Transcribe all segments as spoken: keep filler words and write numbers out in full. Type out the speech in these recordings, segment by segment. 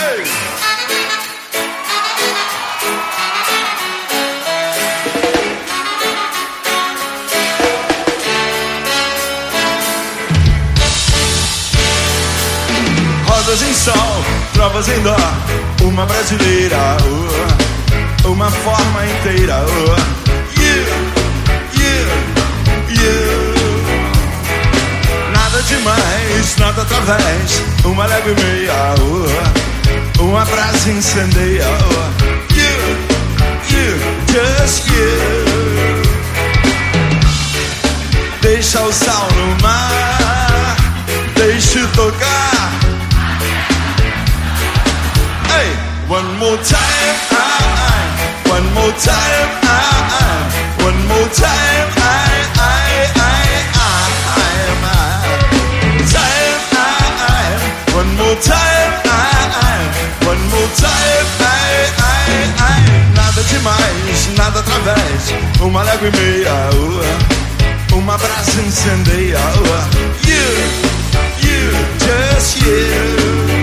Rosas em sol, trovas em dó, uma brasileira, oh, uma forma inteira, oh, you, you, you. Nada demais, nada através, uma leve meia, oh, um abraço incendeia, oh, you, you, just you. Deixa o sal no mar, deixe tocar. Hey, one more time, I, I, one more time, I, I, one more time, I, I, I, I, I, time, I, I, one more time, I, I, one more time, I, I, I. Nada demais, nada através, uma légua e meia, uh, uma brasa incendeia, uh, you, you, just you.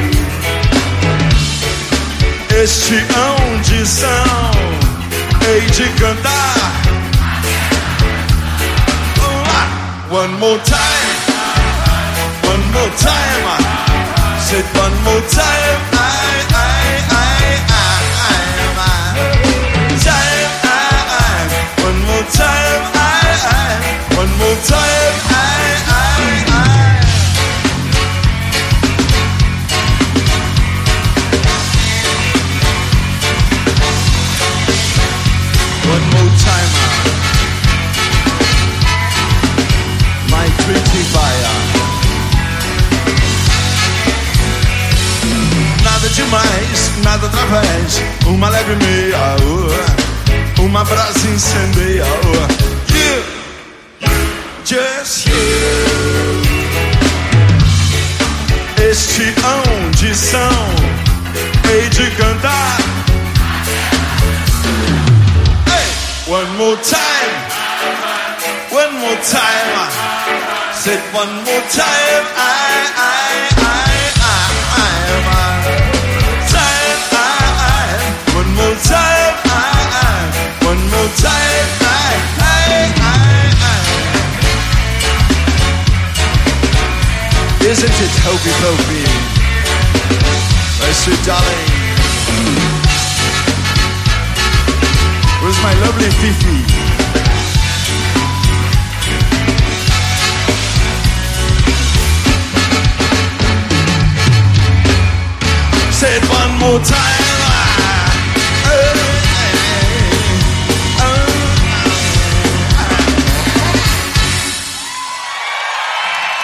Este hão de São hei de cantar. One more time, one more time, said one more time, I, I, I, I, I, time, I, one more time, I, I, one more time, I, I, I. One more time, my pretty fire. Nada demais, nada através, uma leve meia, uh, uma brasa incendeia, uh, you, just you. Este hão de São hei de cantar. One more time, one more time, said one more time, I, I, I, I, I, time, I, I, one more time, I, I, one more time, I, I, I, I. Isn't it hokey pokey, my sweet darling? Where's my lovely Fifi? Say it one more time.